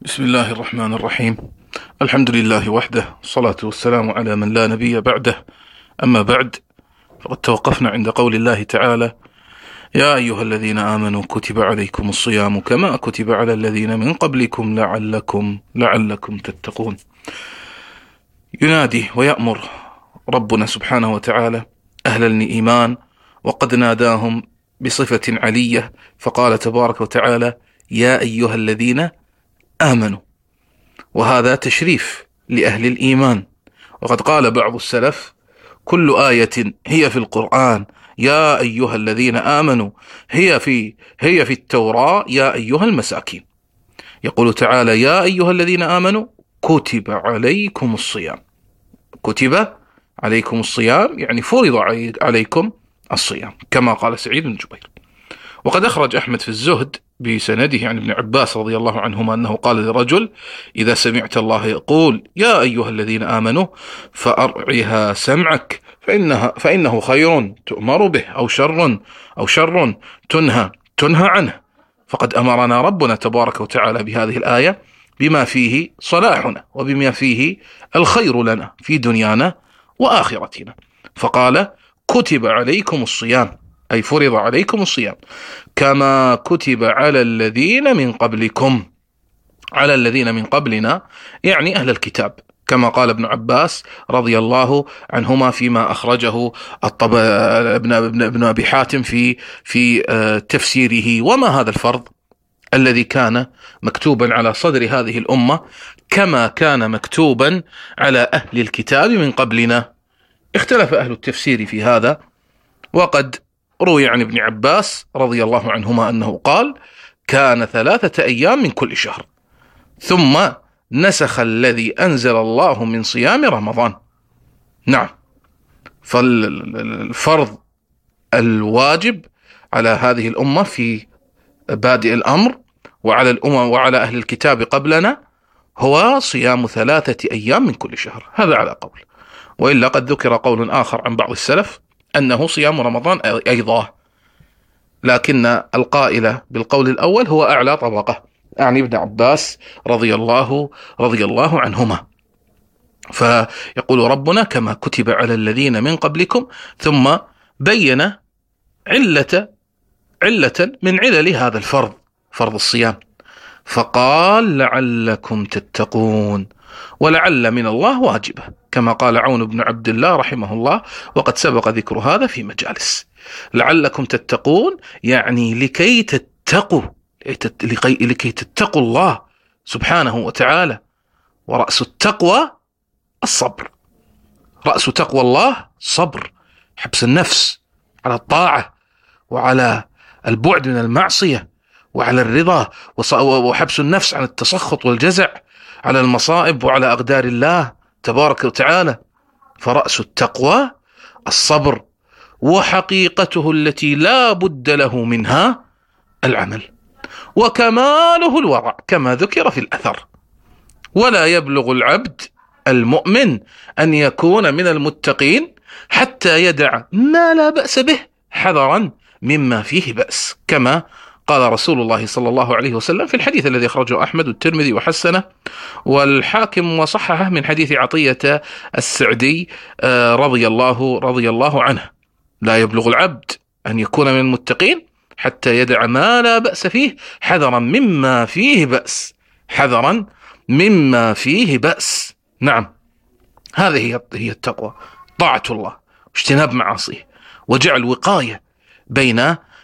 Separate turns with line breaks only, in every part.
بسم الله الرحمن الرحيم. الحمد لله وحده، الصلاة والسلام على من لا نبي بعده. أما بعد، فقد توقفنا عند قول الله تعالى: يا أيها الذين آمنوا كتب عليكم الصيام كما كتب على الذين من قبلكم لعلكم تتقون. ينادي ويأمر ربنا سبحانه وتعالى أهل الإيمان، وقد ناداهم بصفة علية، فقال تبارك وتعالى: يا أيها الذين آمنوا، وهذا تشريف لأهل الإيمان. وقد قال بعض السلف: كل آية هي في القرآن يا أيها الذين آمنوا هي في التوراة يا أيها المساكين. يقول تعالى: يا أيها الذين آمنوا كتب عليكم الصيام. كتب عليكم الصيام يعني فرض عليكم الصيام، كما قال سعيد بن جبير. وقد أخرج أحمد في الزهد بسنده عن ابن عباس رضي الله عنهما أنه قال لرجل: إذا سمعت الله يقول يا أيها الذين آمنوا فأرعها سمعك، فإنه خير تؤمر به أو شر تنهى عنه. فقد أمرنا ربنا تبارك وتعالى بهذه الآية بما فيه صلاحنا وبما فيه الخير لنا في دنيانا وآخرتنا، فقال: كتب عليكم الصيام، أي فرض عليكم الصيام كما كتب على الذين من قبلكم. على الذين من قبلنا يعني أهل الكتاب، كما قال ابن عباس رضي الله عنهما فيما أخرجه ابن أبي حاتم في تفسيره: وما هذا الفرض الذي كان مكتوبا على صدر هذه الأمة كما كان مكتوبا على أهل الكتاب من قبلنا؟ اختلف أهل التفسير في هذا، وقد روي عن ابن عباس رضي الله عنهما أنه قال: كان 3 أيام من كل شهر، ثم نسخ الذي أنزل الله من صيام رمضان. نعم، فالفرض الواجب على هذه الأمة في بادئ الأمر وعلى الأمم وعلى أهل الكتاب قبلنا هو صيام 3 أيام من كل شهر، هذا على قول. وإلا قد ذكر قول آخر عن بعض السلف أنه صيام رمضان أيضا، لكن القائل بالقول الأول هو أعلى طبقة، يعني ابن عباس رضي الله عنهما. فيقول ربنا: كما كتب على الذين من قبلكم، ثم بين علة من علل هذا الفرض، فرض الصيام، فقال: لعلكم تتقون. ولعل من الله واجبة، كما قال عون بن عبد الله رحمه الله، وقد سبق ذكر هذا في مجالس. لعلكم تتقون يعني لكي تتقوا الله سبحانه وتعالى. ورأس التقوى الصبر، رأس تقوى الله صبر، حبس النفس على الطاعة وعلى البعد من المعصية وعلى الرضا، وحبس النفس عن التسخط والجزع على المصائب وعلى أقدار الله تبارك وتعالى. فرأس التقوى الصبر، وحقيقته التي لا بد له منها العمل، وكماله الورع كما ذكر في الأثر. ولا يبلغ العبد المؤمن أن يكون من المتقين حتى يدع ما لا بأس به حذرا مما فيه بأس، كما قال رسول الله صلى الله عليه وسلم في الحديث الذي أخرجه أحمد والترمذي وحسنه والحاكم وصححه من حديث عطية السعدي رضي الله عنه: لا يبلغ العبد أن يكون من المتقين حتى يدع ما لا بأس فيه حذرا مما فيه بأس، حذرا مما فيه بأس. نعم، هذه هي التقوى، طاعة الله واجتناب معاصيه، وجعل وقاية بين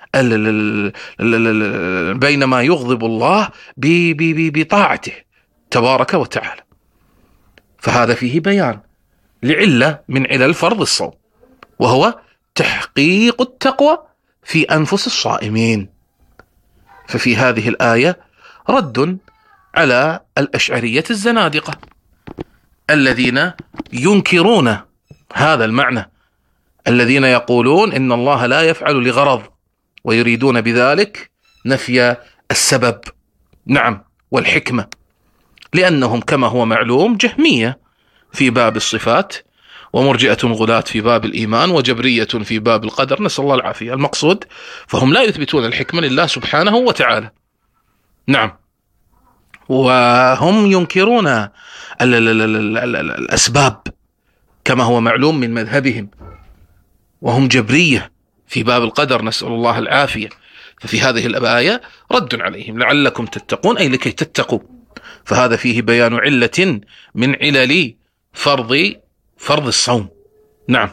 ما يغضب الله بطاعته تبارك وتعالى. فهذا فيه بيان لعلة من علل فرض الصوم، وهو تحقيق التقوى في أنفس الصائمين. ففي هذه الآية رد على الأشعرية الزنادقة الذين ينكرون هذا المعنى، الذين يقولون إن الله لا يفعل لغرض، ويريدون بذلك نفي السبب، نعم، والحكمة، لأنهم كما هو معلوم جهمية في باب الصفات، ومرجئة غلاة في باب الإيمان، وجبرية في باب القدر، نسأل الله العافية. المقصود فهم لا يثبتون الحكمة لله سبحانه وتعالى. نعم، وهم ينكرون الأسباب كما هو معلوم من مذهبهم، وهم جبرية في باب القدر، نسأل الله العافية. ففي هذه الآية رد عليهم لعلكم تتقون، أي لكي تتقوا. فهذا فيه بيان علة من علل فرض الصوم. نعم.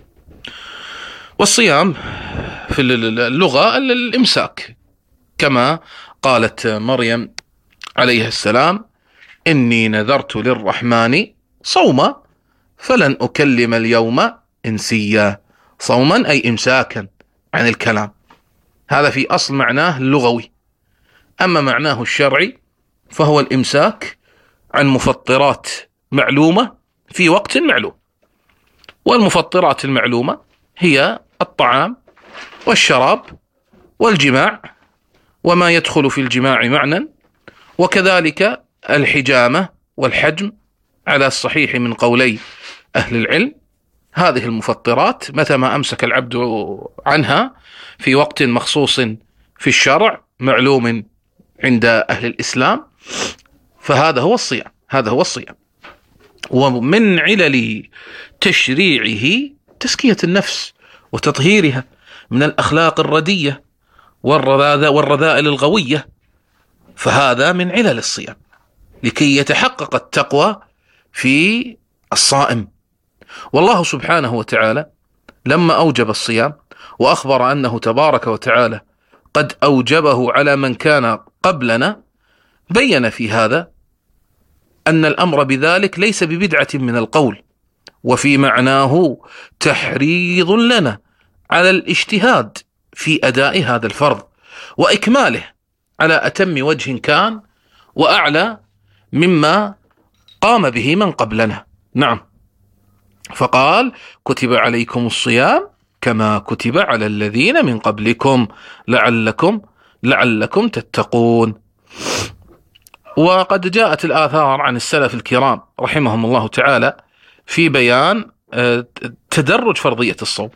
والصيام في اللغة الإمساك، كما قالت مريم عليه السلام: إني نذرت للرحمن صوما فلن أكلم اليوم إنسيا. صوما أي إمساكا عن الكلام، هذا في أصل معناه اللغوي. أما معناه الشرعي فهو الإمساك عن مفطرات معلومة في وقت معلوم. والمفطرات المعلومة هي الطعام والشراب والجماع وما يدخل في الجماع معنى، وكذلك الحجامة والحجم على الصحيح من قولي أهل العلم. هذه المفطرات متى ما أمسك العبد عنها في وقت مخصوص في الشرع معلوم عند أهل الإسلام فهذا هو الصيام، هذا هو الصيام. ومن علل تشريعه تزكية النفس وتطهيرها من الأخلاق الردية والرذائل الغوية، فهذا من علل الصيام لكي يتحقق التقوى في الصائم. والله سبحانه وتعالى لما أوجب الصيام وأخبر أنه تبارك وتعالى قد أوجبه على من كان قبلنا، بين في هذا أن الأمر بذلك ليس ببدعة من القول، وفي معناه تحريض لنا على الاجتهاد في أداء هذا الفرض وإكماله على أتم وجه كان وأعلى مما قام به من قبلنا. نعم. فقال: كتب عليكم الصيام كما كتب على الذين من قبلكم لعلكم تتقون. وقد جاءت الآثار عن السلف الكرام رحمهم الله تعالى في بيان تدرج فرضية الصوم،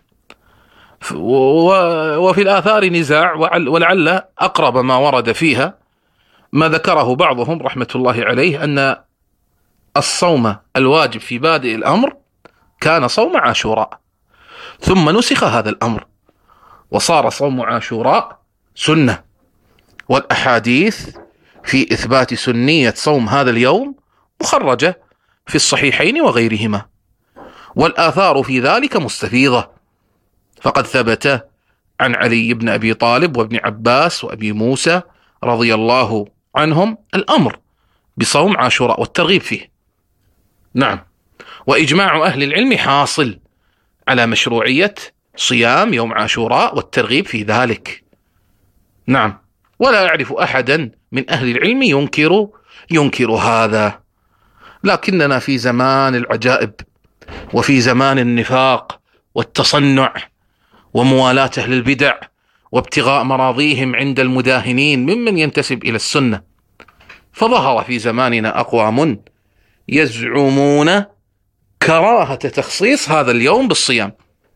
وفي الآثار نزاع، ولعل أقرب ما ورد فيها ما ذكره بعضهم رحمة الله عليه، أن الصوم الواجب في بادئ الأمر كان صوم عاشوراء، ثم نسخ هذا الأمر وصار صوم عاشوراء سنة، والأحاديث في إثبات سنية صوم هذا اليوم مخرجة في الصحيحين وغيرهما، والآثار في ذلك مستفيضة. فقد ثبت عن علي بن أبي طالب وابن عباس وأبي موسى رضي الله عنهم الأمر بصوم عاشوراء والترغيب فيه. نعم. وإجماع أهل العلم حاصل على مشروعية صيام يوم عاشوراء والترغيب في ذلك. نعم. ولا أعرف أحدا من أهل العلم ينكر هذا. لكننا في زمان العجائب وفي زمان النفاق والتصنع وموالاة أهل البدع وابتغاء مراضيهم عند المداهنين ممن ينتسب إلى السنة، فظهر في زماننا أقوام يزعمون كراهة تخصيص هذا اليوم بالصيام،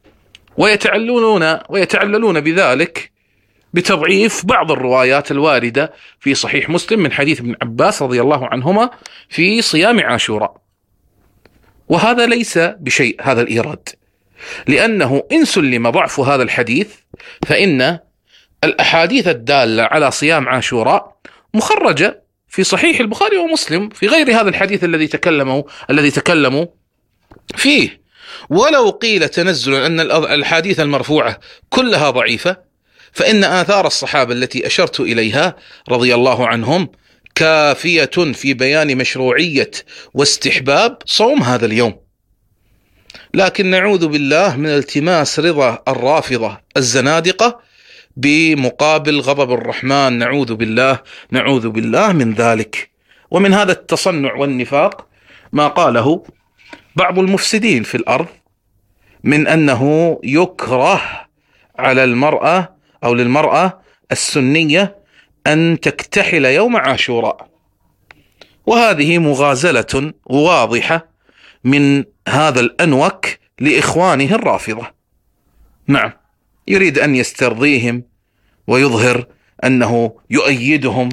ويتعللون بذلك بتضعيف بعض الروايات الواردة في صحيح مسلم من حديث ابن عباس رضي الله عنهما في صيام عاشوراء. وهذا ليس بشيء هذا الإيراد، لأنه إن سلم ضعف هذا الحديث فإن الأحاديث الدالة على صيام عاشوراء مخرجة في صحيح البخاري ومسلم في غير هذا الحديث الذي تكلموا فيه. ولو قيل تنزلا أن الحديث المرفوعة كلها ضعيفة، فإن آثار الصحابة التي أشرت إليها رضي الله عنهم كافية في بيان مشروعية واستحباب صوم هذا اليوم. لكن نعوذ بالله من التماس رضا الرافضة الزنادقة بمقابل غضب الرحمن، نعوذ بالله من ذلك. ومن هذا التصنع والنفاق ما قاله بعض المفسدين في الأرض من أنه يكره على المرأة أو للمرأة السنية أن تكتحل يوم عاشوراء، وهذه مغازلة واضحة من هذا الأنوك لإخوانه الرافضة. نعم، يريد أن يسترضيهم ويظهر أنه يؤيدهم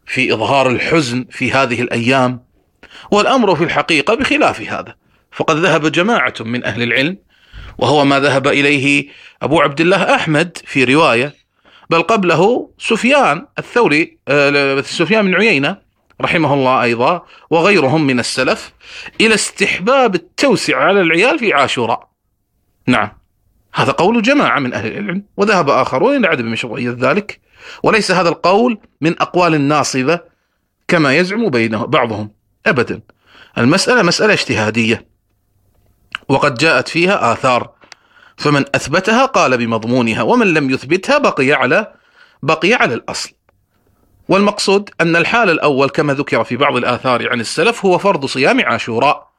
في إظهار الحزن في هذه الأيام، والأمر في الحقيقة بخلاف هذا. فقد ذهب جماعة من أهل العلم، وهو ما ذهب إليه أبو عبد الله أحمد في رواية، بل قبله سفيان الثوري، سفيان بن عيينة رحمه الله أيضا، وغيرهم من السلف، إلى استحباب التوسع على العيال في عاشوراء. نعم، هذا قول جماعة من أهل العلم، وذهب آخرون إلى عدم مشروعية ذلك، وليس هذا القول من أقوال الناصبة كما يزعم بعضهم أبدا. المسألة مسألة اجتهادية، وقد جاءت فيها آثار، فمن أثبتها قال بمضمونها، ومن لم يثبتها بقي على الأصل. والمقصود أن الحال الأول كما ذكر في بعض الآثار عن السلف هو فرض صيام عاشوراء،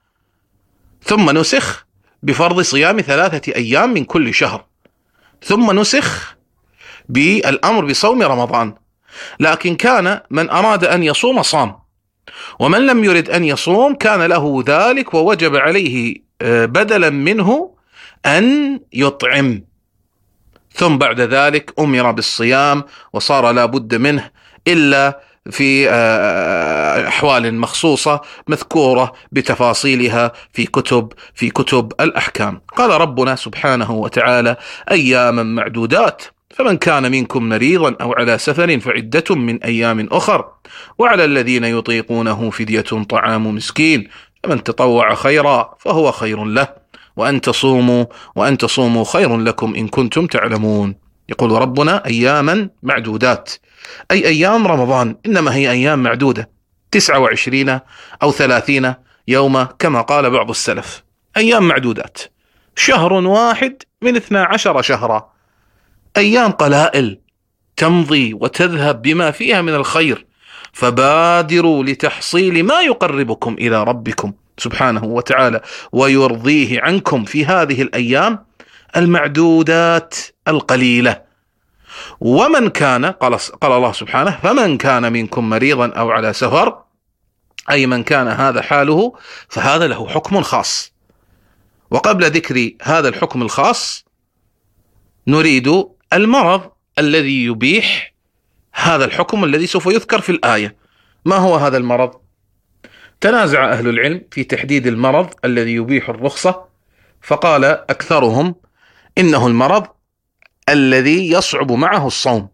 ثم نسخ بفرض صيام 3 أيام من كل شهر، ثم نسخ بالأمر بصوم رمضان. لكن كان من أراد أن يصوم صام، ومن لم يرد أن يصوم كان له ذلك، ووجب عليه بدلا منه أن يطعم. ثم بعد ذلك أمر بالصيام وصار لا بد منه، إلا في أحوال مخصوصة مذكورة بتفاصيلها في كتب الأحكام. قال ربنا سبحانه وتعالى: أياما معدودات، فمن كان منكم مريضا أو على سفر فعدة من أيام أخر، وعلى الذين يطيقونه فدية طعام مسكين، فمن تطوع خيرا فهو خير له، وأن تصوموا خير لكم إن كنتم تعلمون. يقول ربنا أياما معدودات، أي أيام رمضان، إنما هي أيام معدودة، 29 أو 30 يوما كما قال بعض السلف، أيام معدودات، شهر واحد من 12 شهرا، أيام قلائل تمضي وتذهب بما فيها من الخير، فبادروا لتحصيل ما يقربكم إلى ربكم سبحانه وتعالى ويرضيه عنكم في هذه الأيام المعدودات القليلة. ومن كان، قال الله سبحانه: فمن كان منكم مريضا أو على سفر، أي من كان هذا حاله فهذا له حكم خاص. وقبل ذكر هذا الحكم الخاص نريد المرض الذي يبيح هذا الحكم الذي سوف يذكر في الآية. ما هو هذا المرض؟ تنازع أهل العلم في تحديد المرض الذي يبيح الرخصة، فقال أكثرهم إنه المرض الذي يصعب معه الصوم،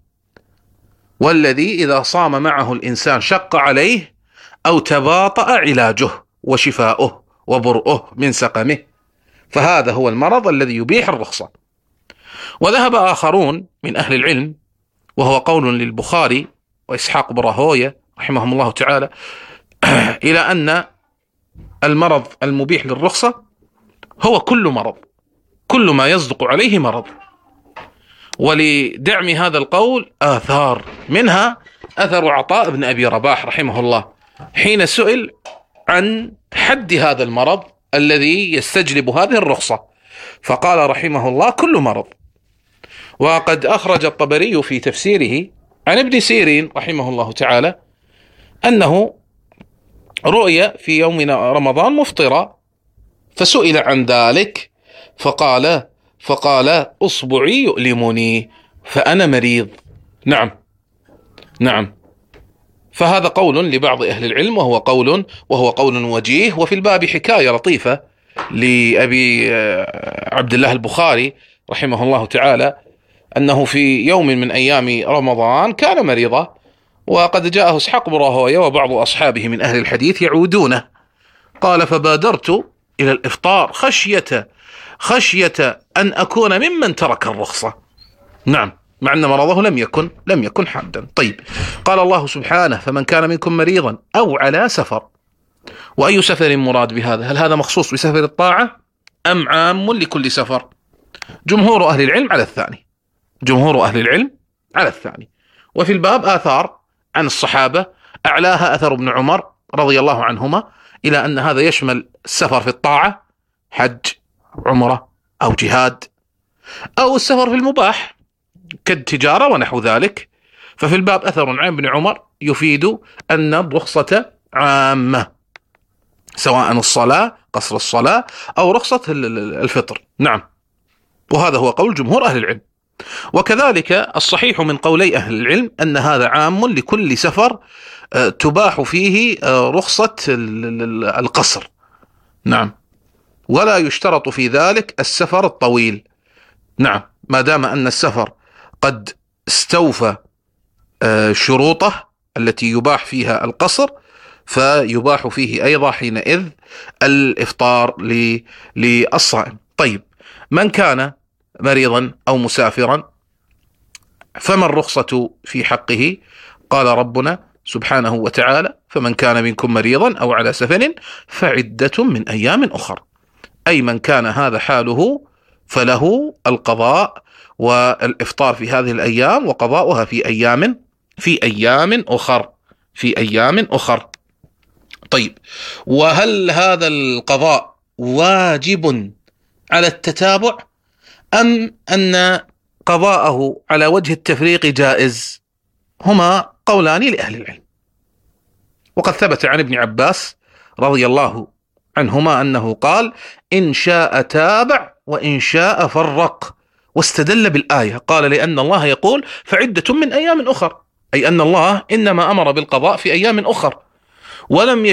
والذي إذا صام معه الإنسان شق عليه أو تباطأ علاجه وشفاؤه وبرؤه من سقمه، فهذا هو المرض الذي يبيح الرخصة. وذهب آخرون من أهل العلم، وهو قول للبخاري وإسحاق بن راهويه رحمهم الله تعالى، إلى أن المرض المبيح للرخصة هو كل مرض، كل ما يصدق عليه مرض. ولدعم هذا القول آثار، منها أثر عطاء بن أبي رباح رحمه الله حين سئل عن حد هذا المرض الذي يستجلب هذه الرخصة، فقال رحمه الله: كل مرض. وقد أخرج الطبري في تفسيره عن ابن سيرين رحمه الله تعالى أنه رؤي في يوم رمضان مفطرا، فسئل عن ذلك فقال: أصبعي يؤلمني فأنا مريض. نعم. فهذا قول لبعض أهل العلم، وهو قول وجيه. وفي الباب حكاية لطيفة لأبي عبد الله البخاري رحمه الله تعالى، أنه في يوم من أيام رمضان كان مريضا، وقد جاءه إسحاق بن راهويه وبعض أصحابه من أهل الحديث يعودونه، قال: فبادرت إلى الإفطار خشية أن أكون ممن ترك الرخصة. نعم، مع أن مرضه لم يكن حادا. طيب، قال الله سبحانه: فمن كان منكم مريضا أو على سفر. وأي سفر مراد بهذا؟ هل هذا مخصوص بسفر الطاعة أم عام لكل سفر؟ جمهور أهل العلم على الثاني. وفي الباب آثار عن الصحابة، أعلاها أثر ابن عمر رضي الله عنهما، إلى أن هذا يشمل السفر في الطاعة، حج، عمرة أو جهاد، أو السفر في المباح كالتجارة ونحو ذلك. ففي الباب أثر عن ابن عمر يفيد أن الرخصة عامة، سواء الصلاة، قصر الصلاة، أو رخصة الفطر. نعم، وهذا هو قول جمهور أهل العلم. وكذلك الصحيح من قولي أهل العلم أن هذا عام لكل سفر تباح فيه رخصة القصر. نعم، ولا يشترط في ذلك السفر الطويل. نعم، ما دام أن السفر قد استوفى شروطه التي يباح فيها القصر، فيباح فيه أيضا حينئذ الإفطار للصائم. طيب، من كان مريضا أو مسافرا فما الرخصة في حقه؟ قال ربنا سبحانه وتعالى: فمن كان منكم مريضا أو على سفر فعدة من أيام أخر. أي من كان هذا حاله فله القضاء والإفطار في هذه الأيام، وقضاؤها في أيام أخر. طيب، وهل هذا القضاء واجب على التتابع، أم أن قضاءه على وجه التفريق جائز؟ هما قولان لأهل العلم. وقد ثبت عن ابن عباس رضي الله عنهما أنه قال: إن شاء تابع وإن شاء فرق، واستدل بالآية، قال: لأن الله يقول فعدة من أيام أخر، أي أن الله إنما أمر بالقضاء في أيام أخر، ولم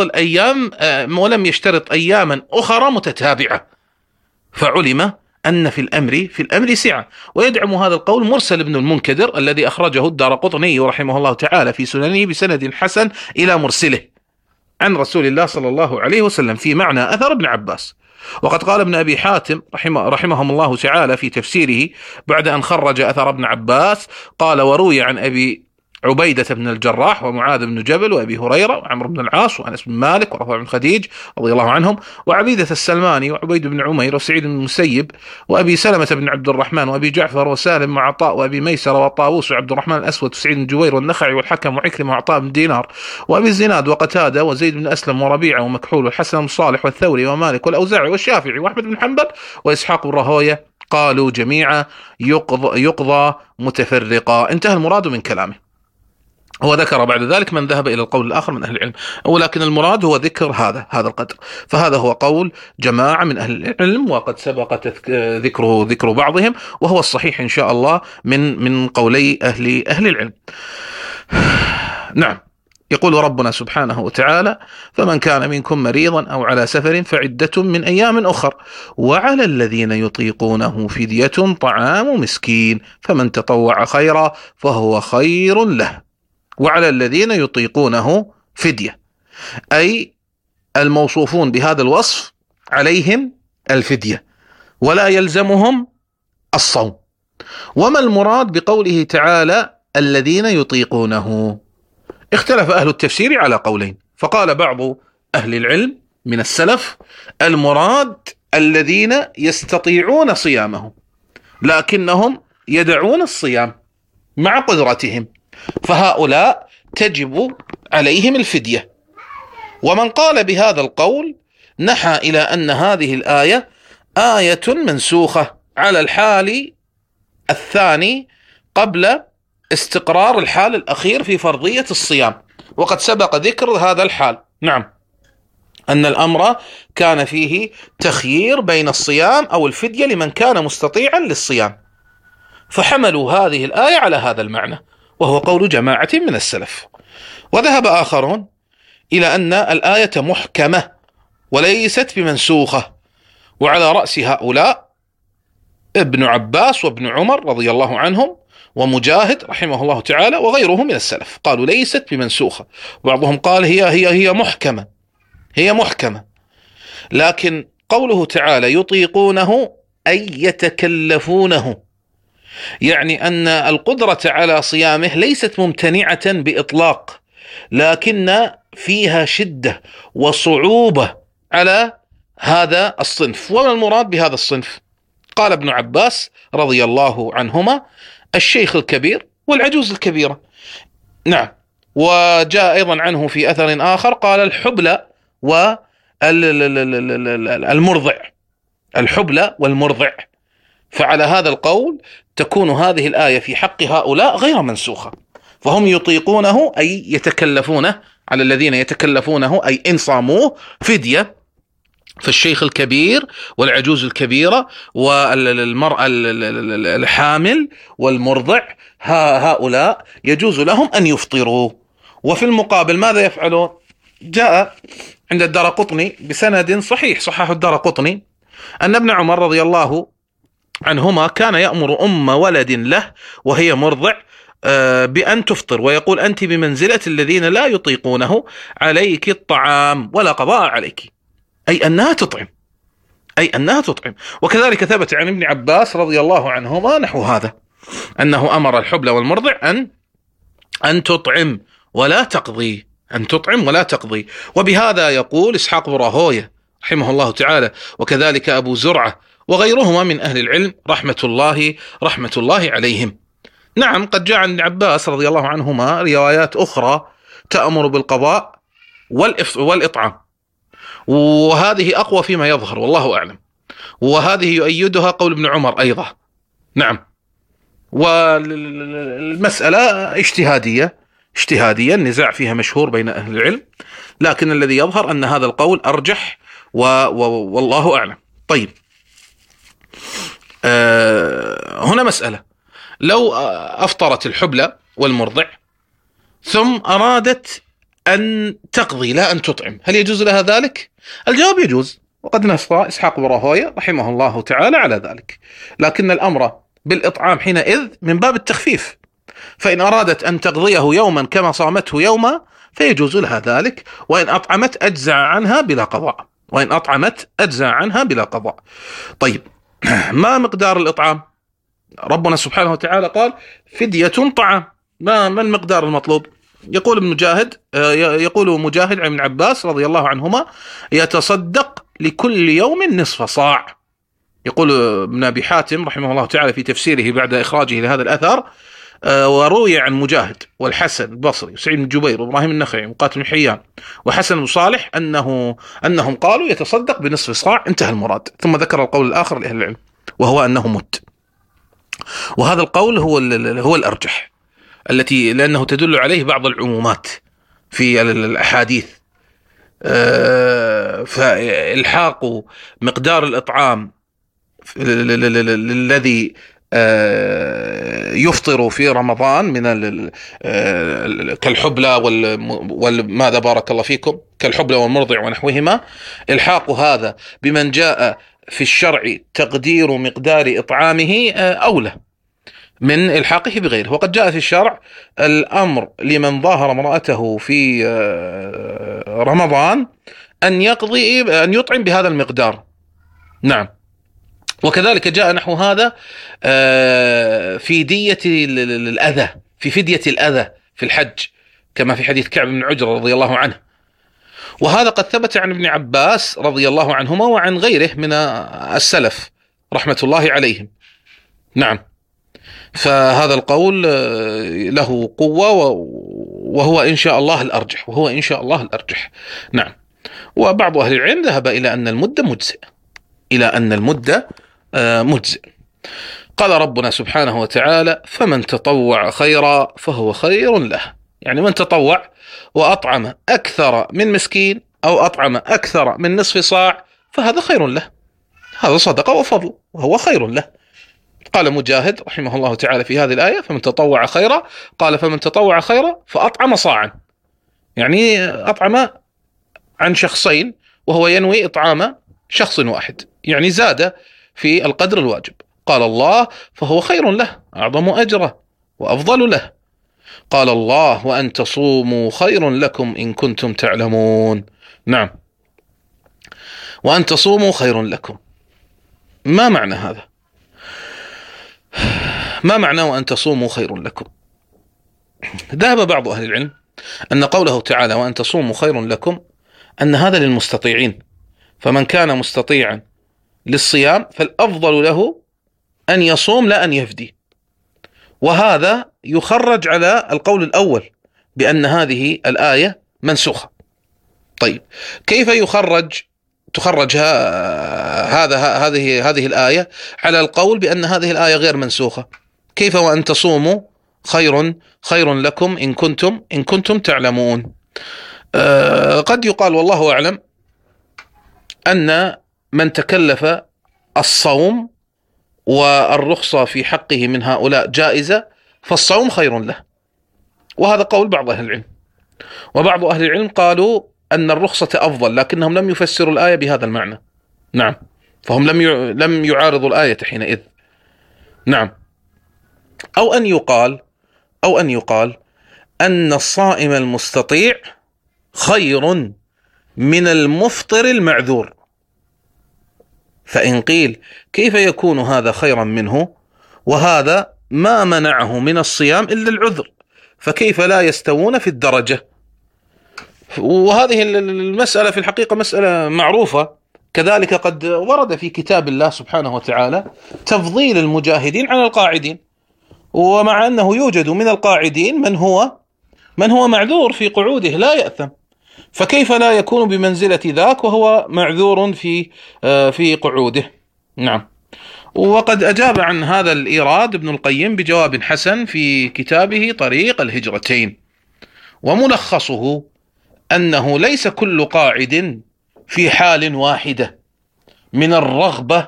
يشترط أياما أخرى متتابعة، فعلم أن في الأمر سعة. ويدعم هذا القول مرسل بن المنكدر الذي أخرجه الدارقطني رحمه الله تعالى في سننه بسند حسن إلى مرسله عن رسول الله صلى الله عليه وسلم في معنى أثر ابن عباس. وقد قال ابن أبي حاتم رحمهم الله تعالى في تفسيره بعد أن خرج أثر ابن عباس، قال: وروي عن أبي عبيدة بن الجراح ومعاذ بن جبل وأبي هريرة وعمر بن العاص وأنس بن مالك ورفاعة بن خديج رضي الله عنهم وعبيدة السلماني وعبيد بن عمير وسعيد بن المسيب وأبي سلمة بن عبد الرحمن وأبي جعفر وسالم وعطاء وأبي ميسر وطاووس وعبد الرحمن الأسود وسعيد بن جوير والنخعي والحكم وعكرمة وعطاء بن دينار وأبي الزناد وقتادة وزيد بن أسلم وربيعة ومكحول والحسن بن صالح والثوري ومالك والأوزاعي والشافعي وأحمد بن حنبل وإسحاق بن راهويه، قالوا جميعا يقضى متفرقا. انتهى المراد من كلامه. هو ذكر بعد ذلك من ذهب إلى القول الآخر من أهل العلم، ولكن المراد هو ذكر هذا القدر. فهذا هو قول جماعة من أهل العلم، وقد سبق ذكر بعضهم، وهو الصحيح إن شاء الله من قولي أهل العلم. نعم، يقول ربنا سبحانه وتعالى: فمن كان منكم مريضا أو على سفر فعدة من أيام أخر، وعلى الذين يطيقونه فدية طعام مسكين، فمن تطوع خيرا فهو خير له. وعلى الذين يطيقونه فدية، أي الموصوفون بهذا الوصف عليهم الفدية ولا يلزمهم الصوم. وما المراد بقوله تعالى الذين يطيقونه؟ اختلف أهل التفسير على قولين، فقال بعض أهل العلم من السلف: المراد الذين يستطيعون صيامه لكنهم يدعون الصيام مع قدرتهم، فهؤلاء تجب عليهم الفدية. ومن قال بهذا القول نحى إلى أن هذه الآية آية منسوخة على الحال الثاني قبل استقرار الحال الأخير في فرضية الصيام، وقد سبق ذكر هذا الحال. نعم، أن الأمر كان فيه تخيير بين الصيام أو الفدية لمن كان مستطيعا للصيام، فحملوا هذه الآية على هذا المعنى، وهو قول جماعة من السلف. وذهب آخرون إلى أن الآية محكمة وليست بمنسوخة، وعلى رأس هؤلاء ابن عباس وابن عمر رضي الله عنهم ومجاهد رحمه الله تعالى وغيره من السلف، قالوا ليست بمنسوخة. بعضهم قال هي محكمة، لكن قوله تعالى يطيقونه أي يتكلفونه، يعني أن القدرة على صيامه ليست ممتنعة بإطلاق، لكن فيها شدة وصعوبة على هذا الصنف. وما المراد بهذا الصنف؟ قال ابن عباس رضي الله عنهما: الشيخ الكبير والعجوز الكبيرة. نعم، وجاء أيضا عنه في أثر آخر قال الحبلى والمرضع. فعلى هذا القول تكون هذه الآية في حق هؤلاء غير منسوخة، فهم يطيقونه أي يتكلفونه، على الذين يتكلفونه أي إن صاموه فدية فالشيخ الكبير والعجوز الكبيرة والمرأة الحامل والمرضع هؤلاء يجوز لهم أن يفطروا. وفي المقابل ماذا يفعلون؟ جاء عند الدارقطني بسند صحيح، صححه الدارقطني، أن ابن عمر رضي الله عنهما كان يأمر أم ولد له وهي مرضع بأن تفطر، ويقول: أنت بمنزلة الذين لا يطيقونه، عليك الطعام ولا قضاء عليك، أي أنها تطعم. وكذلك ثبت عن ابن عباس رضي الله عنهما نحو هذا، أنه أمر الحبلى والمرضع أن تطعم ولا تقضي. وبهذا يقول إسحاق بن راهويه رحمه الله تعالى، وكذلك أبو زرعة وغيرهما من أهل العلم رحمة الله عليهم. نعم، قد جاء عن ابن عباس رضي الله عنهما روايات أخرى تأمر بالقضاء والإطعام، وهذه أقوى فيما يظهر والله أعلم، وهذه يؤيدها قول ابن عمر أيضا. نعم، والمسألة اجتهادية، النزاع فيها مشهور بين أهل العلم، لكن الذي يظهر أن هذا القول أرجح والله أعلم. طيب، هنا مسألة: لو أفطرت الحبلى والمرضع ثم أرادت أن تقضي لا أن تطعم، هل يجوز لها ذلك؟ الجواب يجوز، وقد نص إسحاق بن راهويه رحمه الله تعالى على ذلك، لكن الأمر بالإطعام حينئذ من باب التخفيف، فإن أرادت أن تقضيه يوما كما صامته يوما فيجوز لها ذلك، وإن أطعمت أجزع عنها بلا قضاء. طيب، ما مقدار الإطعام؟ ربنا سبحانه وتعالى قال: فدية طعام. ما المقدار المطلوب؟ يقول مجاهد عن ابن عباس رضي الله عنهما: يتصدق لكل يوم نصف صاع. يقول ابن أبي حاتم رحمه الله تعالى في تفسيره بعد إخراجه لهذا الأثر: وروي عن مجاهد والحسن البصري وسعيد بن جبير وإبراهيم النخعي ومقاتل بن حيان وحسن بن صالح أنهم قالوا يتصدق بنصف صاع، انتهى المراد. ثم ذكر القول الآخر لأهل العلم وهو أنه مد، وهذا القول هو الأرجح، لأنه تدل عليه بعض العمومات في الأحاديث، فإلحاق مقدار الإطعام الذي يفطر في رمضان من كالحبلى ماذا بارك الله فيكم، كالحبلى والمرضع ونحوهما، إلحاق هذا بمن جاء في الشرع تقدير مقدار إطعامه أولى من إلحاقه بغيره. وقد جاء في الشرع الأمر لمن ظاهر امرأته في رمضان أن يطعم بهذا المقدار. نعم، وكذلك جاء نحو هذا في فدية الأذى في الحج، كما في حديث كعب بن عجرة رضي الله عنه، وهذا قد ثبت عن ابن عباس رضي الله عنهما وعن غيره من السلف رحمة الله عليهم. نعم، فهذا القول له قوة وهو إن شاء الله الأرجح. نعم، وبعض أهل العلم ذهب إلى أن المدة مجزئ. قال ربنا سبحانه وتعالى: فمن تطوع خيرا فهو خير له، يعني من تطوع وأطعم أكثر من مسكين أو أطعم أكثر من نصف صاع فهذا خير له، هذا صدقة وفضل وهو خير له. قال مجاهد رحمه الله تعالى في هذه الآية: فمن تطوع خيرا، قال: فمن تطوع خيرا فأطعم صاعا، يعني أطعم عن شخصين وهو ينوي إطعام شخص واحد، يعني زاد في القدر الواجب. قال الله: فهو خير له، أعظم أجره وأفضل له. قال الله: وأن تصوموا خير لكم إن كنتم تعلمون. نعم، وأن تصوموا خير لكم، ما معنى هذا؟ ما معنى وأن تصوموا خير لكم؟ ذهب بعض أهل العلم أن قوله تعالى وأن تصوموا خير لكم أن هذا للمستطيعين، فمن كان مستطيعا للصيام فالأفضل له أن يصوم لا أن يفدي، وهذا يخرج على القول الأول بأن هذه الآية منسوخة. طيب، كيف تخرج هذه الآية على القول بأن هذه الآية غير منسوخة؟ كيف وأن تصوموا خير لكم إن كنتم تعلمون؟ قد يقال والله أعلم أن من تكلف الصوم والرخصة في حقه من هؤلاء جائزة فالصوم خير له، وهذا قول بعض أهل العلم. وبعض أهل العلم قالوا أن الرخصة أفضل، لكنهم لم يفسروا الآية بهذا المعنى. نعم، فهم لم يعارضوا الآية حينئذ. نعم. أو أن يقال أن الصائم المستطيع خير من المفطر المعذور. فإن قيل كيف يكون هذا خيرا منه وهذا ما منعه من الصيام إلا العذر، فكيف لا يستوون في الدرجة؟ وهذه المسألة في الحقيقة مسألة معروفة. كذلك قد ورد في كتاب الله سبحانه وتعالى تفضيل المجاهدين على القاعدين، ومع أنه يوجد من القاعدين من هو معذور في قعوده لا يأثم، فكيف لا يكون بمنزلة ذاك وهو معذور في قعوده؟ نعم. وقد أجاب عن هذا الإيراد ابن القيم بجواب حسن في كتابه طريق الهجرتين، وملخصه أنه ليس كل قاعد في حال واحدة من الرغبة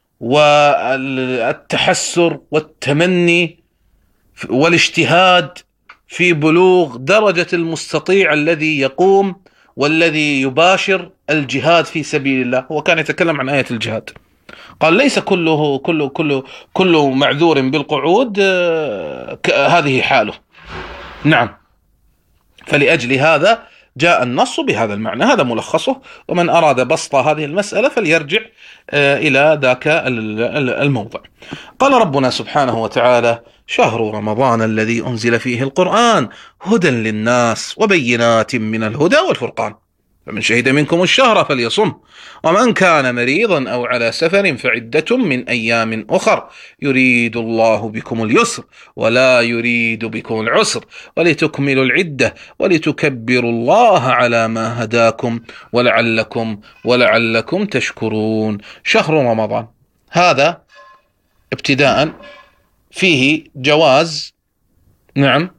والتحسر والتمني والاجتهاد في بلوغ درجة المستطيع الذي يقوم والذي يباشر الجهاد في سبيل الله. هو كان يتكلم عن آية الجهاد، قال ليس كل معذور بالقعود هذه حاله. نعم. فلأجل هذا جاء النص بهذا المعنى، هذا ملخصه، ومن أراد بسط هذه المسألة فليرجع إلى ذاك الموضع. قال ربنا سبحانه وتعالى: شهر رمضان الذي أنزل فيه القرآن هدى للناس وبينات من الهدى والفرقان، فمن شهد منكم الشهر فليصم، ومن كان مريضا أو على سفر فعدة من أيام أخر، يريد الله بكم اليسر ولا يريد بكم العسر، ولتكملوا العدة ولتكبروا الله على ما هداكم ولعلكم تشكرون. شهر رمضان هذا ابتداء فيه جواز، نعم،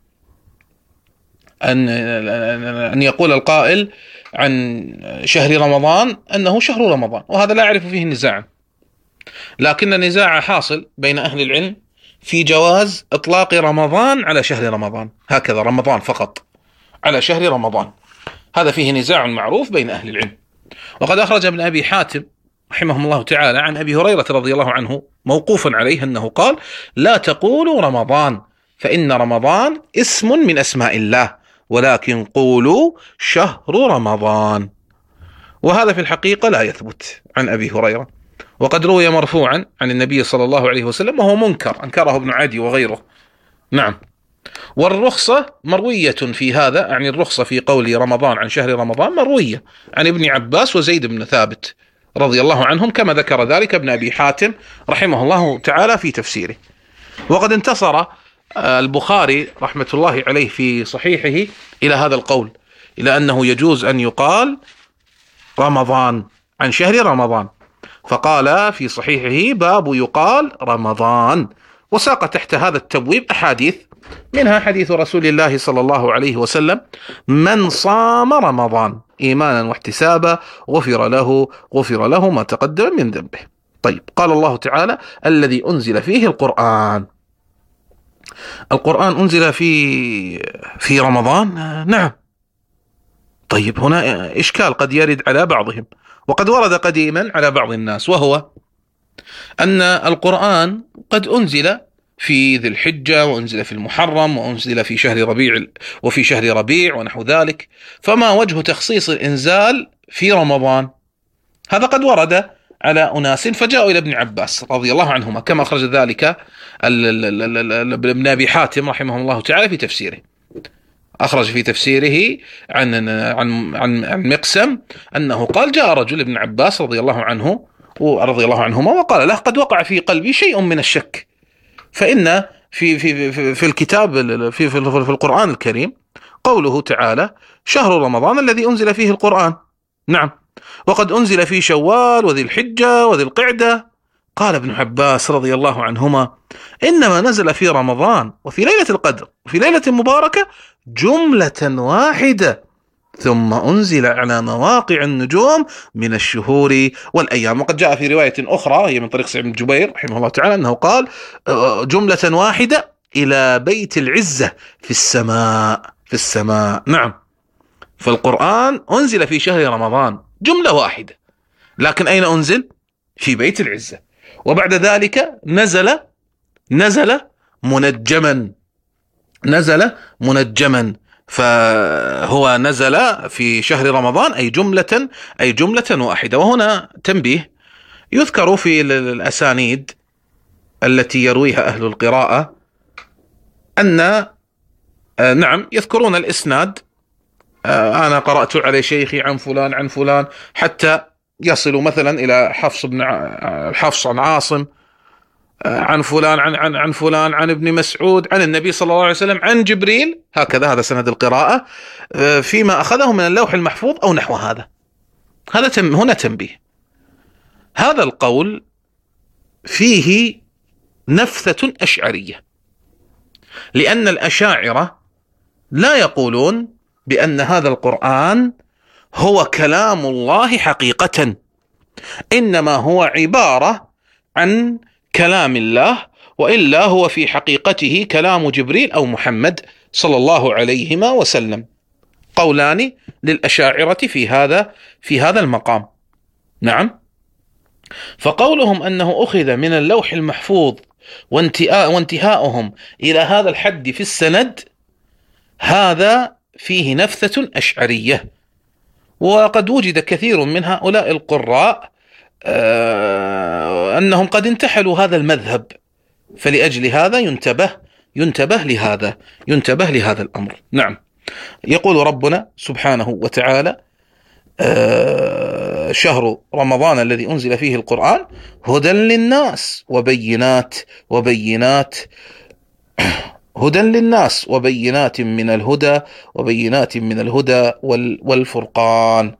أن يقول القائل عن شهر رمضان أنه شهر رمضان، وهذا لا أعرف فيه نزاعا، لكن النزاع حاصل بين أهل العلم في جواز إطلاق رمضان على شهر رمضان، هكذا رمضان فقط على شهر رمضان، هذا فيه نزاع معروف بين أهل العلم. وقد أخرج ابن أبي حاتم رحمه الله تعالى عن أبي هريرة رضي الله عنه موقوفا عليه أنه قال: لا تقولوا رمضان فإن رمضان اسم من أسماء الله، ولكن قولوا شهر رمضان. وهذا في الحقيقة لا يثبت عن أبي هريرة، وقد روي مرفوعا عن النبي صلى الله عليه وسلم وهو منكر، أنكره ابن عدي وغيره. نعم. والرخصة مروية في هذا، يعني الرخصة في قول رمضان عن شهر رمضان مروية عن ابن عباس وزيد بن ثابت رضي الله عنهم، كما ذكر ذلك ابن أبي حاتم رحمه الله تعالى في تفسيره. وقد انتصر البخاري رحمة الله عليه في صحيحه إلى هذا القول، إلى أنه يجوز أن يقال رمضان عن شهر رمضان، فقال في صحيحه: باب يقال رمضان، وساق تحت هذا التبويب أحاديث، منها حديث رسول الله صلى الله عليه وسلم: من صام رمضان إيمانا واحتسابا غفر له ما تقدم من ذنبه. طيب، قال الله تعالى: الذي أنزل فيه القرآن أنزل في رمضان؟ نعم. طيب، هنا إشكال قد يرد على بعضهم، وقد ورد قديما على بعض الناس، وهو أن القرآن قد أنزل في ذي الحجة، وأنزل في المحرم، وأنزل في شهر ربيع وفي شهر ربيع ونحو ذلك، فما وجه تخصيص الإنزال في رمضان؟ هذا قد ورد على أناس فجاءوا إلى ابن عباس رضي الله عنهما، كما أخرج ذلك ابن أبي حاتم رحمه الله تعالى في تفسيره. أخرج في تفسيره عن مقسم أنه قال: جاء رجل ابن عباس رضي الله عنهما وقال له: قد وقع في قلبي شيء من الشك، فإن في الكتاب في القرآن الكريم قوله تعالى: شهر رمضان الذي أنزل فيه القرآن. نعم. وقد أنزل في شوال وذي الحجة وذي القعدة. قال ابن عباس رضي الله عنهما: إنما نزل في رمضان وفي ليلة القدر وفي ليلة مباركة جملة واحدة، ثم أنزل على مواقع النجوم من الشهور والأيام. وقد جاء في رواية أخرى هي من طريق سعيد بن جبير رحمه الله تعالى أنه قال جملة واحدة إلى بيت العزة في السماء. نعم، فالقرآن أنزل في شهر رمضان جملة واحدة، لكن أين أنزل؟ في بيت العزة. وبعد ذلك نزل منجما، فهو نزل في شهر رمضان أي جملة واحدة. وهنا تنبيه، يذكر في الأسانيد التي يرويها أهل القراءة أن نعم يذكرون الإسناد، أنا قرأت على شيخي عن فلان عن فلان، حتى يصل مثلا إلى حفص عن عاصم عن فلان عن فلان عن ابن مسعود عن النبي صلى الله عليه وسلم عن جبريل، هكذا هذا سند القراءة فيما أخذه من اللوح المحفوظ أو نحو هذا. هنا تنبيه، هذا القول فيه نفثة أشعرية، لأن الأشاعرة لا يقولون بأن هذا القرآن هو كلام الله حقيقة، إنما هو عبارة عن كلام الله، وإلا هو في حقيقته كلام جبريل أو محمد صلى الله عليهما وسلم. قولان للأشاعرة في هذا المقام. نعم، فقولهم أنه أخذ من اللوح المحفوظ وانتهاؤهم إلى هذا الحد في السند، هذا فيه نفثة أشعرية. وقد وجد كثير من هؤلاء القراء أنهم قد انتحلوا هذا المذهب، فلأجل هذا ينتبه لهذا الأمر. نعم، يقول ربنا سبحانه وتعالى شهر رمضان الذي أنزل فيه القرآن هدى للناس وبينات من الهدى والفرقان.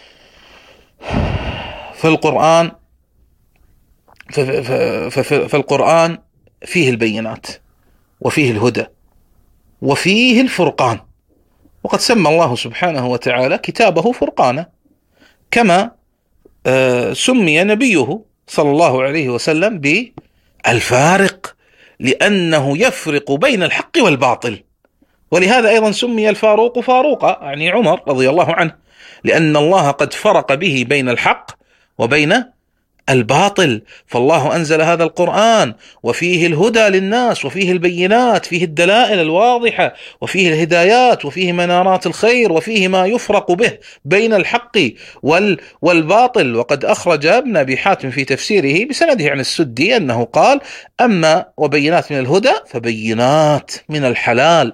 فالقرآن فيه البينات وفيه الهدى وفيه الفرقان، وقد سمى الله سبحانه وتعالى كتابه فرقانا، كما سمي نبيه صلى الله عليه وسلم بالفارق، لأنه يفرق بين الحق والباطل. ولهذا أيضا سمي الفاروق فاروقا، يعني عمر رضي الله عنه، لأن الله قد فرق به بين الحق وبين الباطل. فالله أنزل هذا القرآن وفيه الهدى للناس وفيه البينات، فيه الدلائل الواضحة وفيه الهدايات وفيه منارات الخير وفيه ما يفرق به بين الحق والباطل. وقد أخرج ابن أبي حاتم في تفسيره بسنده عن السدي أنه قال: أما وبينات من الهدى فبينات من الحلال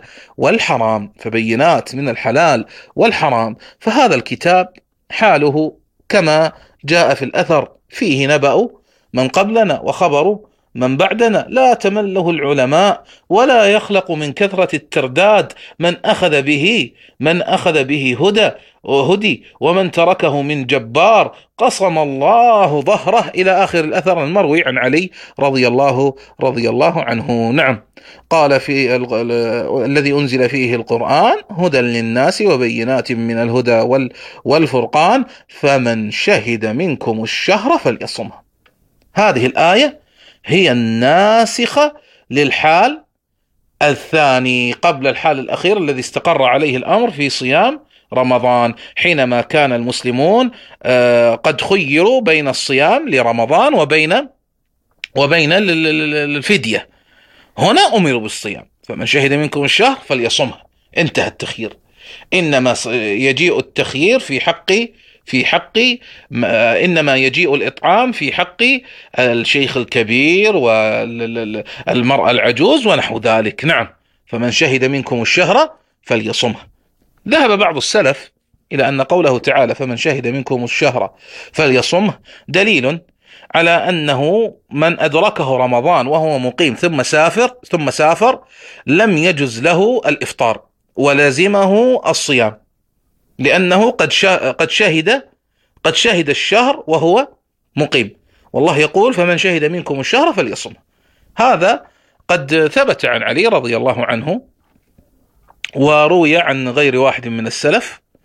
والحرام. فهذا الكتاب حاله كما جاء في الأثر، فيه نبأ من قبلنا وخبر من بعدنا، لا تمله العلماء ولا يخلق من كثرة الترداد، من أخذ به هدي ومن تركه من جبار قصم الله ظهره، إلى آخر الأثر المروي عن علي رضي الله عنه. نعم، قال في الذي أنزل فيه القرآن هدى للناس وبينات من الهدى والفرقان فمن شهد منكم الشهر فليصمه. هذه الآية هي الناسخة للحال الثاني قبل الحال الأخير الذي استقر عليه الأمر في صيام رمضان، حينما كان المسلمون قد خيروا بين الصيام لرمضان وبين الفدية. هنا أمروا بالصيام، فمن شهد منكم الشهر فليصمه، انتهى التخيير. إنما يجيء التخيير في حق إنما يجيء الإطعام في حق الشيخ الكبير والمرأة العجوز ونحو ذلك. نعم، فمن شهد منكم الشهر فليصمه. ذهب بعض السلف إلى أن قوله تعالى فمن شهد منكم الشهر فليصمه دليل على أنه من أدركه رمضان وهو مقيم ثم سافر لم يجز له الإفطار ولازمه الصيام، لأنه قد شهد الشهر وهو مقيم، والله يقول فمن شهد منكم الشهر فليصمه. هذا قد ثبت عن علي رضي الله عنه، وروي عن غير واحد من السلف،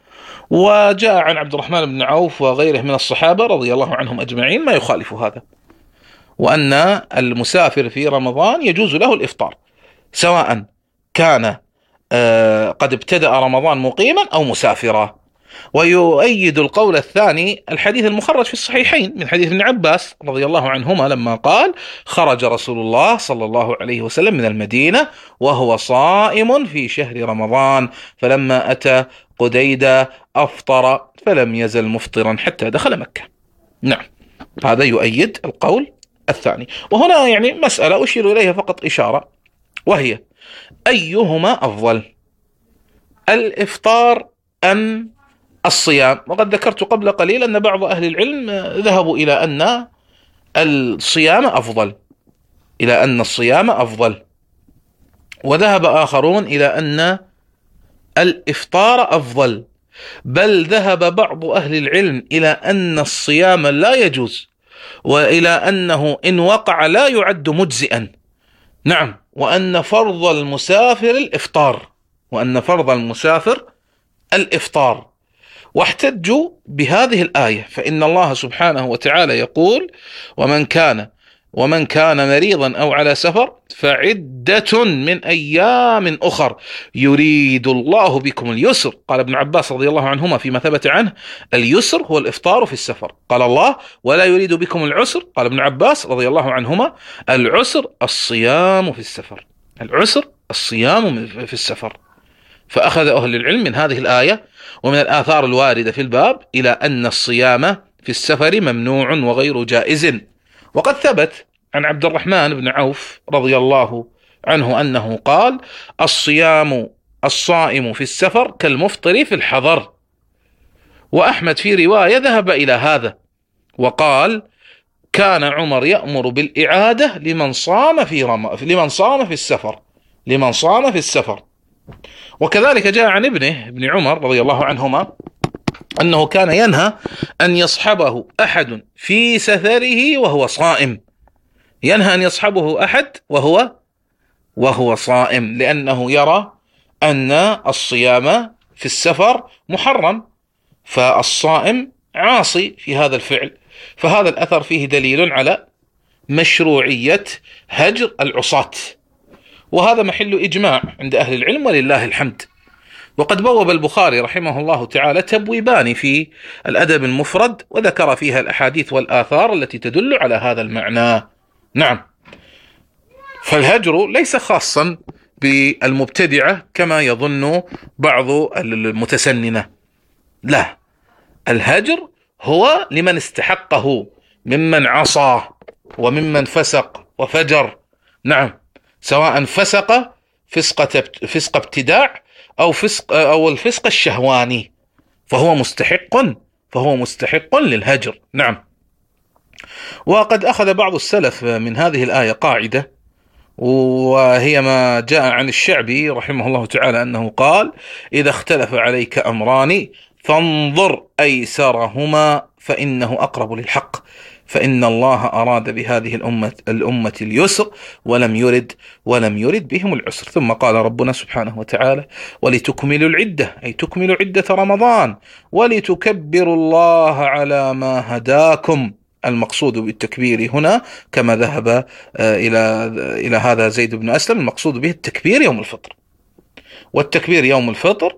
وجاء عن عبد الرحمن بن عوف وغيره من الصحابة رضي الله عنهم أجمعين ما يخالف هذا، وأن المسافر في رمضان يجوز له الإفطار سواء كان قد ابتدأ رمضان مقيما أو مسافرا. ويؤيد القول الثاني الحديث المخرج في الصحيحين من حديث ابن عباس رضي الله عنهما لما قال: خرج رسول الله صلى الله عليه وسلم من المدينة وهو صائم في شهر رمضان، فلما أتى قديدة أفطر فلم يزل مفطرا حتى دخل مكة. نعم، هذا يؤيد القول الثاني. وهنا يعني مسألة أشير إليها فقط إشارة، وهي: أيهما أفضل، الإفطار أم الصيام؟ وقد ذكرت قبل قليل أن بعض أهل العلم ذهبوا إلى أن الصيام أفضل، وذهب آخرون إلى أن الإفطار أفضل، بل ذهب بعض أهل العلم إلى أن الصيام لا يجوز، وإلى أنه إن وقع لا يعد مجزئا. نعم، وأن فرض المسافر الإفطار. واحتجوا بهذه الآية، فإن الله سبحانه وتعالى يقول: ومن كان مريضا أو على سفر فعدة من أيام أخر يريد الله بكم اليسر. قال ابن عباس رضي الله عنهما فيما ثبت عنه: اليسر هو الإفطار في السفر. قال الله: ولا يريد بكم العسر. قال ابن عباس رضي الله عنهما: العسر الصيام في السفر. فأخذ أهل العلم من هذه الآية ومن الآثار الواردة في الباب إلى أن الصيام في السفر ممنوع وغير جائز. وقد ثبت عن عبد الرحمن بن عوف رضي الله عنه أنه قال: الصائم في السفر كالمفطر في الحضر. وأحمد في رواية ذهب إلى هذا وقال: كان عمر يأمر بالإعادة لمن صام في السفر. وكذلك جاء عن ابن عمر رضي الله عنهما أنه كان ينهى أن يصحبه أحد في سفره وهو صائم، وهو صائم، لأنه يرى أن الصيام في السفر محرم، فالصائم عاصي في هذا الفعل. فهذا الأثر فيه دليل على مشروعية هجر العصاة، وهذا محل إجماع عند أهل العلم ولله الحمد. وقد بوب البخاري رحمه الله تعالى تبويبان في الأدب المفرد، وذكر فيها الأحاديث والآثار التي تدل على هذا المعنى. نعم، فالهجر ليس خاصا بالمبتدعة كما يظن بعض المتسننة، لا، الهجر هو لمن استحقه ممن عصى وممن فسق وفجر. نعم، سواء فسق فسق ابتداع أو الفسق الشهواني، فهو مستحق للهجر. نعم. وقد أخذ بعض السلف من هذه الآية قاعدة، وهي ما جاء عن الشعبي رحمه الله تعالى أنه قال: إذا اختلف عليك أمران فانظر أيسرهما فإنه أقرب للحق، فإن الله أراد بهذه الأمة اليسر ولم يرد بهم العسر. ثم قال ربنا سبحانه وتعالى: ولتكملوا العدة، أي تكملوا عدة رمضان، ولتكبروا الله على ما هداكم. المقصود بالتكبير هنا كما ذهب إلى هذا زيد بن أسلم، المقصود به التكبير يوم الفطر. والتكبير يوم الفطر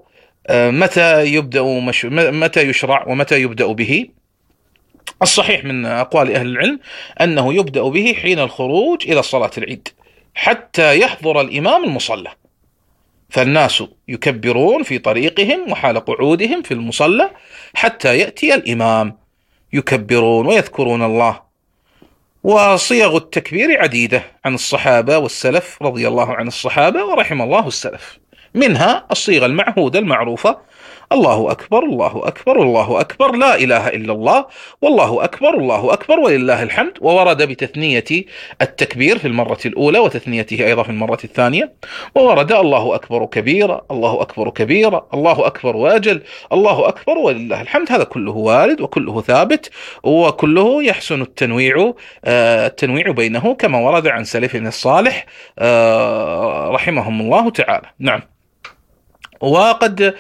متى يشرع ومتى يبدأ به؟ الصحيح من أقوال أهل العلم أنه يبدأ به حين الخروج إلى صلاة العيد حتى يحضر الإمام المصلى، فالناس يكبرون في طريقهم وحال قعودهم في المصلى حتى يأتي الإمام، يكبرون ويذكرون الله. وصيغ التكبير عديدة عن الصحابة والسلف رضي الله عن الصحابة ورحم الله السلف، منها الصيغة المعهودة المعروفة: الله أكبر الله أكبر الله أكبر، لا إله إلا الله، والله أكبر الله أكبر ولله الحمد. وورد بتثنية التكبير في المرة الأولى وتثنيته أيضا في المرة الثانية، وورد الله أكبر كبيرا، الله أكبر كبيرا، الله أكبر واجل، الله أكبر ولله الحمد. هذا كله وارد وكله ثابت، وكله يحسن التنويع بينه كما ورد عن سلفنا الصالح رحمهم الله تعالى. نعم. وقد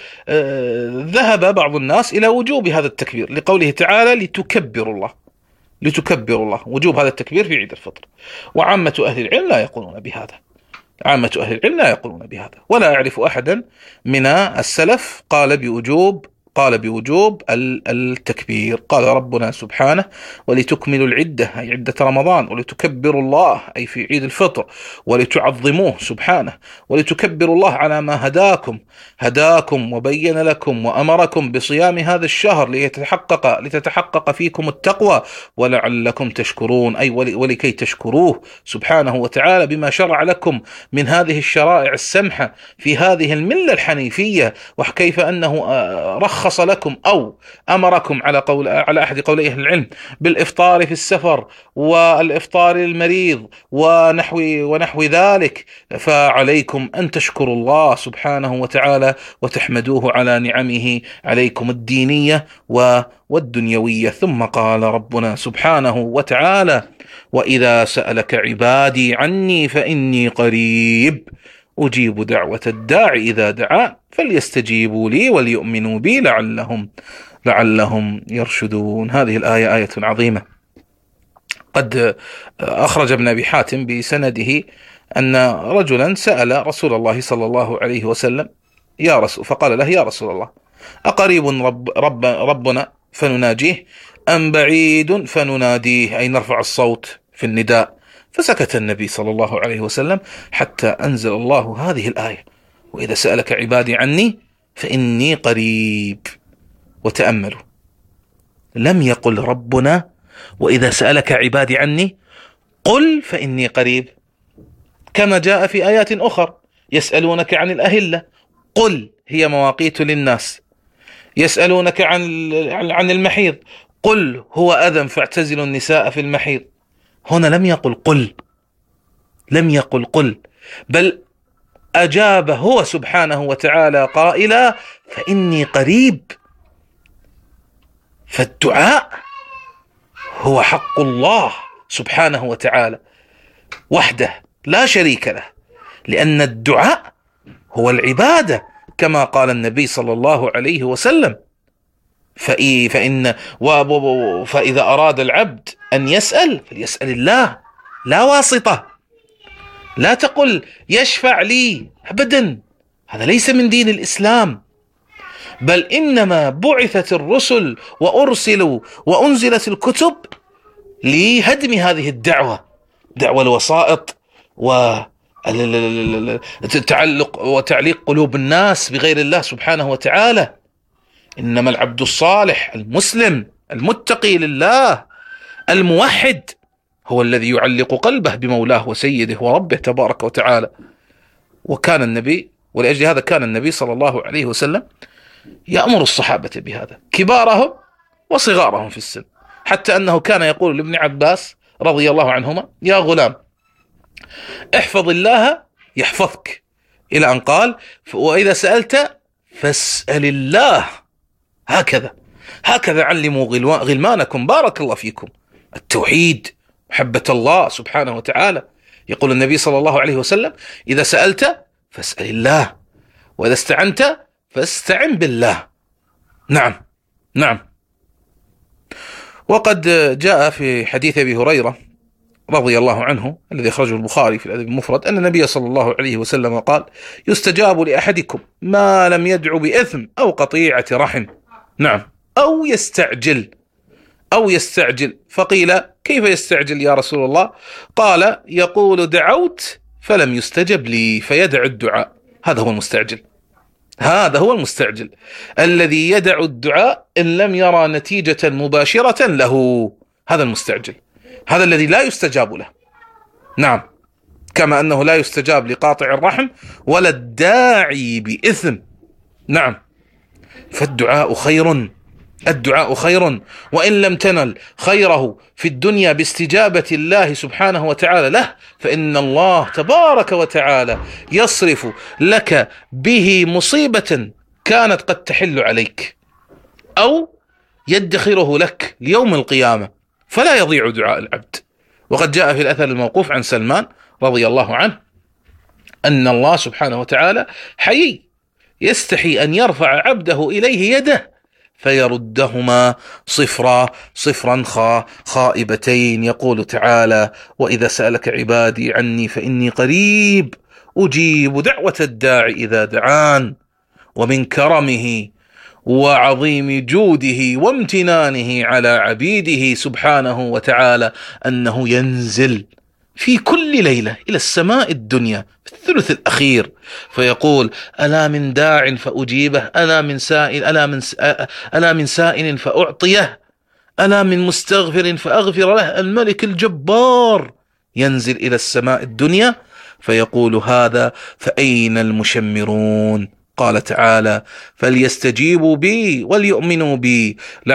ذهب بعض الناس إلى وجوب هذا التكبير لقوله تعالى لتكبروا الله، لتكبروا الله، وجوب هذا التكبير في عيد الفطر. وعامة أهل العلم لا يقولون بهذا، عامة أهل العلم لا يقولون بهذا، ولا أعرف أحدا من السلف قال بوجوب التكبير. قال ربنا سبحانه ولتكملوا العدة أي عدة رمضان، ولتكبروا الله أي في عيد الفطر، ولتعظموه سبحانه، ولتكبروا الله على ما هداكم وبين لكم وأمركم بصيام هذا الشهر لتتحقق فيكم التقوى ولعلكم تشكرون، أي ولكي تشكروه سبحانه وتعالى بما شرع لكم من هذه الشرائع السمحة في هذه الملة الحنيفية، وكيف أنه رخص لكم أو أمركم على أحد قولي أهل العلم بالإفطار في السفر والإفطار للمريض ونحو ذلك. فعليكم أن تشكروا الله سبحانه وتعالى وتحمدوه على نعمه عليكم الدينية والدنيوية. ثم قال ربنا سبحانه وتعالى وإذا سألك عبادي عني فإني قريب أجيب دعوة الداع إذا دعان فليستجيبوا لي وليؤمنوا بي لعلهم يرشدون. هذه الآية آية عظيمة. قد أخرج ابن أبي حاتم بسنده أن رجلا سأل رسول الله صلى الله عليه وسلم فقال له يا رسول الله أقريب ربنا فنناجيه أم بعيد فنناديه، أي نرفع الصوت في النداء؟ فسكت النبي صلى الله عليه وسلم حتى أنزل الله هذه الآية وإذا سألك عبادي عني فإني قريب. وتأملوا، لم يقل ربنا وإذا سألك عبادي عني قل فإني قريب، كما جاء في آيات أخرى يسألونك عن الأهلة قل هي مواقيت للناس، يسألونك عن المحيض قل هو أذى فاعتزلوا النساء في المحيض. هنا لم يقل قل، بل أجاب هو سبحانه وتعالى قائلا فإني قريب. فالدعاء هو حق الله سبحانه وتعالى وحده لا شريك له، لأن الدعاء هو كما قال النبي صلى الله عليه وسلم فإذا أراد العبد أن يسأل فليسأل الله لا واسطة. لا تقل يشفع لي أبدا، هذا ليس من دين الإسلام، بل إنما بعثت الرسل وأرسلوا وأنزلت الكتب لهدم هذه الدعوة، دعوة الوسائط وتعليق قلوب الناس بغير الله سبحانه وتعالى. إنما العبد الصالح المسلم المتقي لله الموحد هو الذي يعلق قلبه بمولاه وسيده وربه تبارك وتعالى. ولأجل هذا كان النبي صلى الله عليه وسلم يأمر الصحابة بهذا، كبارهم وصغارهم في السن، حتى أنه كان يقول لابن عباس رضي الله عنهما يا غلام احفظ الله يحفظك، إلى أن قال وإذا سألت فاسأل الله. هكذا علموا غلمانكم بارك الله فيكم التوحيد، محبة الله سبحانه وتعالى. يقول النبي صلى الله عليه وسلم إذا سألت فاسأل الله، وإذا استعنت فاستعن بالله. نعم. وقد جاء في حديث أبي هريرة رضي الله عنه الذي أخرجه البخاري في الأدب المفرد أن النبي صلى الله عليه وسلم قال يستجاب لأحدكم ما لم يدعو بإثم أو قطيعة رحم. نعم، أو يستعجل. فقيل كيف يستعجل يا رسول الله؟ قال يقول دعوت فلم يستجب لي فيدع الدعاء. هذا هو المستعجل الذي يدع الدعاء إن لم يرى نتيجة مباشرة له. هذا المستعجل، هذا الذي لا يستجاب له. نعم، كما أنه لا يستجاب لقاطع الرحم ولا الداعي بإثم. نعم، فالدعاء خير، وإن لم تنل خيره في الدنيا باستجابة الله سبحانه وتعالى له، فإن الله تبارك وتعالى يصرف لك به مصيبة كانت قد تحل عليك أو يدخره لك ليوم القيامة، فلا يضيع دعاء العبد. وقد جاء في الأثر الموقوف عن سلمان رضي الله عنه أن الله سبحانه وتعالى حيي يستحي أن يرفع عبده إليه يده فيردهما صفرا خائبتين. يقول تعالى: وإذا سألك عبادي عني فإني قريب أجيب دعوة الداعي إذا دعان. ومن كرمه وعظيم جوده وامتنانه على عبيده سبحانه وتعالى أنه ينزل في كل ليلة إلى السماء الدنيا في الثلث الأخير فيقول: ألا من داع فأجيبه، ألا من سائل فأعطيه، ألا من مستغفر فأغفر له. الملك الجبار ينزل إلى السماء الدنيا فيقول هذا: فأين المشمرون؟ قال تعالى: فليستجيبوا بي وليؤمنوا بي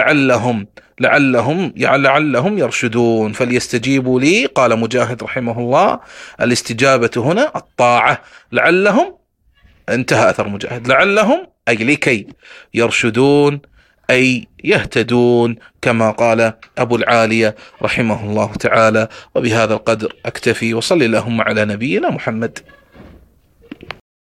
لعلهم يرشدون. فليستجيبوا لي، قال مجاهد رحمه الله: الاستجابة هنا الطاعة. لعلهم، انتهى أثر مجاهد، لعلهم أي لكي، يرشدون أي يهتدون، كما قال أبو العالية رحمه الله تعالى. وبهذا القدر أكتفي، وصل اللهم على نبينا محمد.